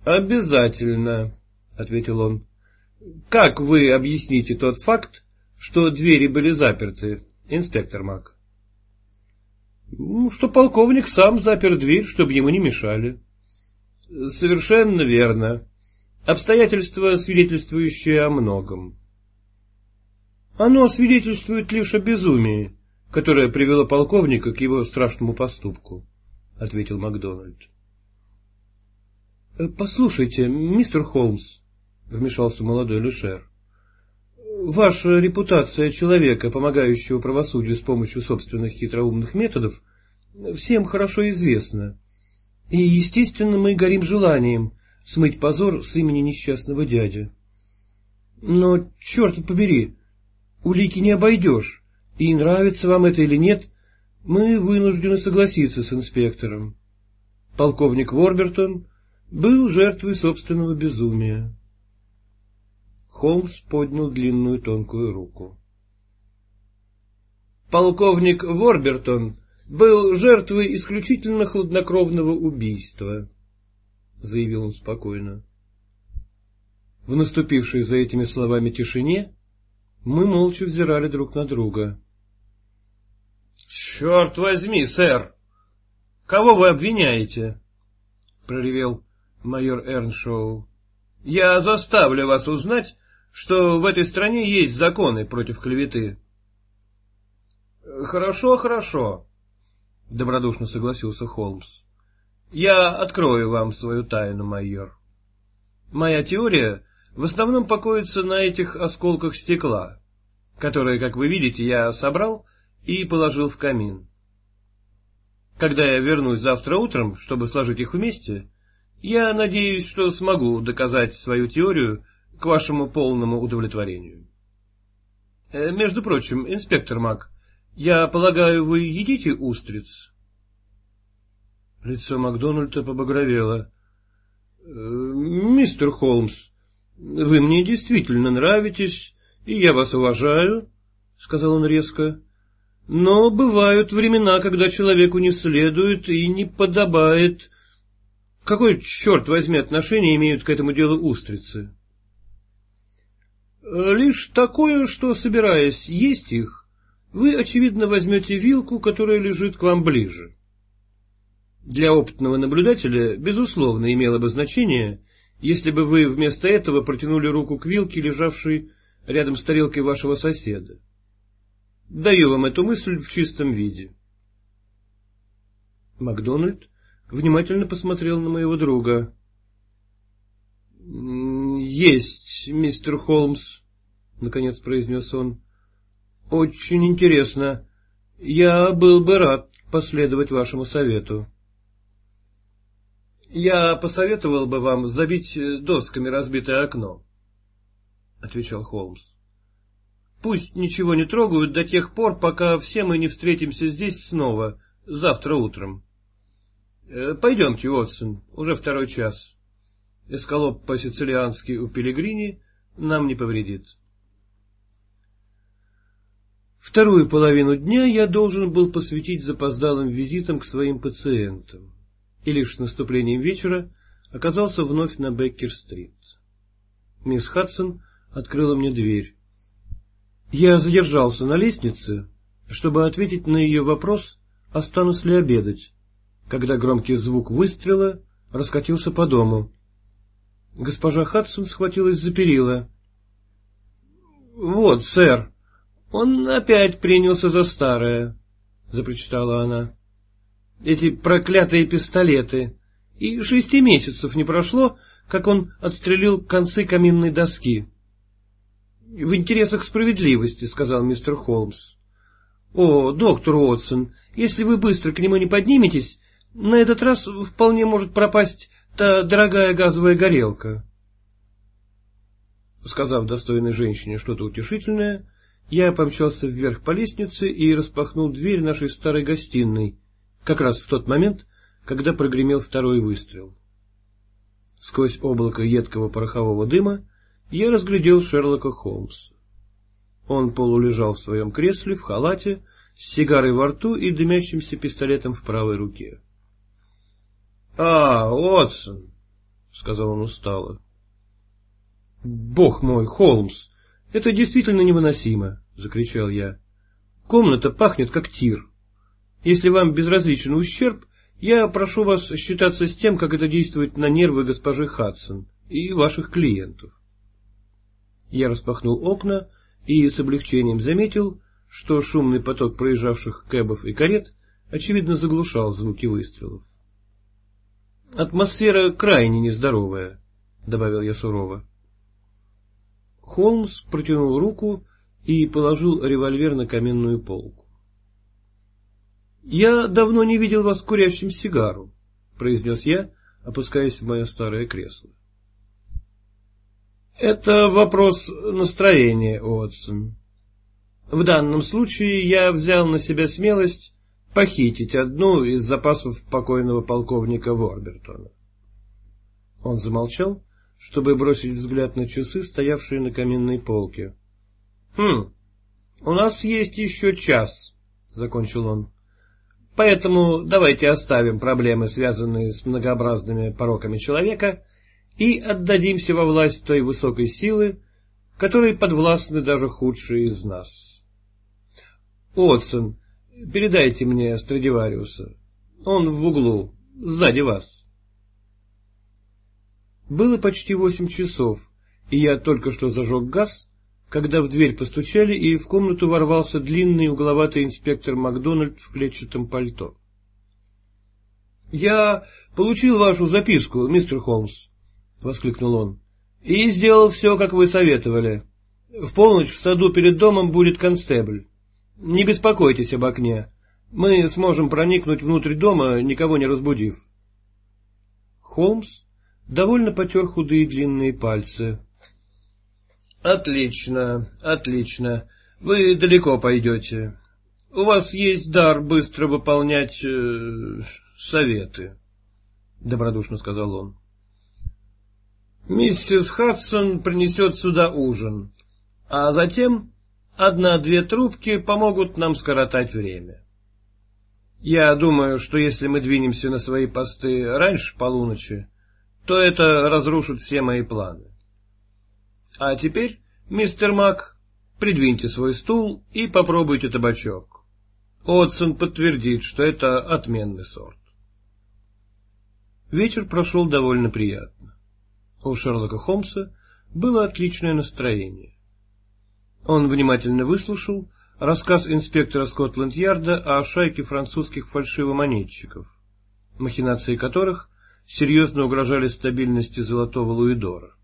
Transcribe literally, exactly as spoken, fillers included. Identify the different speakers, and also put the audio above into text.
Speaker 1: Обязательно, — ответил он. — Как вы объясните тот факт, что двери были заперты, инспектор Мак? — Ну, что полковник сам запер дверь, чтобы ему не мешали. — Совершенно верно. Обстоятельства, свидетельствующие о многом. — Оно свидетельствует лишь о безумии, которое привело полковника к его страшному поступку, — ответил Макдональд. — Послушайте, мистер Холмс, — вмешался молодой Люшер, — ваша репутация человека, помогающего правосудию с помощью собственных хитроумных методов, всем хорошо известна, и, естественно, мы горим желанием смыть позор с имени несчастного дяди. Но, черт побери, улики не обойдешь, и нравится вам это или нет, мы вынуждены согласиться с инспектором. Полковник Ворбертон был жертвой собственного безумия. Холмс поднял длинную тонкую руку. Полковник Ворбертон был жертвой исключительно хладнокровного убийства, — заявил он спокойно. В наступившей за этими словами тишине мы молча взирали друг на друга. — Черт возьми, сэр! Кого вы обвиняете? — проревел майор Эрншоу. — Я заставлю вас узнать, что в этой стране есть законы против клеветы. — Хорошо, хорошо, — добродушно согласился Холмс. — Я открою вам свою тайну, майор. Моя теория в основном покоится на этих осколках стекла, которые, как вы видите, я собрал и положил в камин. Когда я вернусь завтра утром, чтобы сложить их вместе, я надеюсь, что смогу доказать свою теорию к вашему полному удовлетворению. Э, между прочим, инспектор Мак, я полагаю, вы едите устриц? Лицо Макдональда побагровело. — Мистер Холмс, вы мне действительно нравитесь, и я вас уважаю, — сказал он резко. — Но бывают времена, когда человеку не следует и не подобает. Какое, черт возьми, отношение имеют к этому делу устрицы? — Лишь такое, что, собираясь есть их, вы, очевидно, возьмете вилку, которая лежит к вам ближе. Для опытного наблюдателя, безусловно, имело бы значение, если бы вы вместо этого протянули руку к вилке, лежавшей рядом с тарелкой вашего соседа. Даю вам эту мысль в чистом виде. Макдональд внимательно посмотрел на моего друга. — Есть, мистер Холмс, — наконец произнес он. — Очень интересно. Я был бы рад последовать вашему совету. — Я посоветовал бы вам забить досками разбитое окно, — отвечал Холмс. — Пусть ничего не трогают до тех пор, пока все мы не встретимся здесь снова, завтра утром. Пойдемте, Уотсон, уже второй час. Эскалоп по-сицилиански у Пеллегрини нам не повредит. Вторую половину дня я должен был посвятить запоздалым визитам к своим пациентам, и лишь с наступлением вечера оказался вновь на Беккер-стрит. Мисс Хадсон открыла мне дверь. Я задержался на лестнице, чтобы ответить на ее вопрос, останусь ли обедать, когда громкий звук выстрела раскатился по дому. Госпожа Хадсон схватилась за перила. — Вот, сэр, он опять принялся за старое, — запричитала она. — Эти проклятые пистолеты. И шести месяцев не прошло, как он отстрелил концы каминной доски. — В интересах справедливости, — сказал мистер Холмс. — О, доктор Уотсон, если вы быстро к нему не подниметесь, на этот раз вполне может пропасть та дорогая газовая горелка. Сказав достойной женщине что-то утешительное, я помчался вверх по лестнице и распахнул дверь нашей старой гостиной, как раз в тот момент, когда прогремел второй выстрел. Сквозь облако едкого порохового дыма я разглядел Шерлока Холмса. Он полулежал в своем кресле, в халате, с сигарой во рту и дымящимся пистолетом в правой руке. — А, Уотсон, — — сказал он устало. — Бог мой, Холмс, это действительно невыносимо, — закричал я. — Комната пахнет как тир. Если вам безразличен ущерб, я прошу вас считаться с тем, как это действует на нервы госпожи Хадсон и ваших клиентов. Я распахнул окна и с облегчением заметил, что шумный поток проезжавших кэбов и карет очевидно заглушал звуки выстрелов. — Атмосфера крайне нездоровая, — добавил я сурово. Холмс протянул руку и положил револьвер на каменную полку. — Я давно не видел вас курящим сигару, — произнес я, опускаясь в мое старое кресло. — Это вопрос настроения, Уотсон. В данном случае я взял на себя смелость похитить одну из запасов покойного полковника Ворбертона. Он замолчал, чтобы бросить взгляд на часы, стоявшие на каминной полке. — Хм, у нас есть еще час, — закончил он. — Поэтому давайте оставим проблемы, связанные с многообразными пороками человека, и отдадимся во власть той высокой силы, которой подвластны даже худшие из нас. Уотсон, передайте мне Страдивариуса. Он в углу, сзади вас. Было почти восемь часов, и я только что зажег газ, когда в дверь постучали, и в комнату ворвался длинный угловатый инспектор Макдональд в клетчатом пальто. — Я получил вашу записку, мистер Холмс, — воскликнул он, — и сделал все, как вы советовали. В полночь в саду перед домом будет констебль. Не беспокойтесь об окне. Мы сможем проникнуть внутрь дома, никого не разбудив. Холмс довольно потер худые длинные пальцы. — Отлично, отлично. Вы далеко пойдете. У вас есть дар быстро выполнять э, советы, — добродушно сказал он. — Миссис Хадсон принесет сюда ужин, а затем одна-две трубки помогут нам скоротать время. Я думаю, что если мы двинемся на свои посты раньше полуночи, то это разрушит все мои планы. А теперь, мистер Мак, придвиньте свой стул и попробуйте табачок. Уотсон подтвердит, что это отменный сорт. Вечер прошел довольно приятно. У Шерлока Холмса было отличное настроение. Он внимательно выслушал рассказ инспектора Скотланд-Ярда о шайке французских фальшивомонетчиков, махинации которых серьезно угрожали стабильности золотого луидора.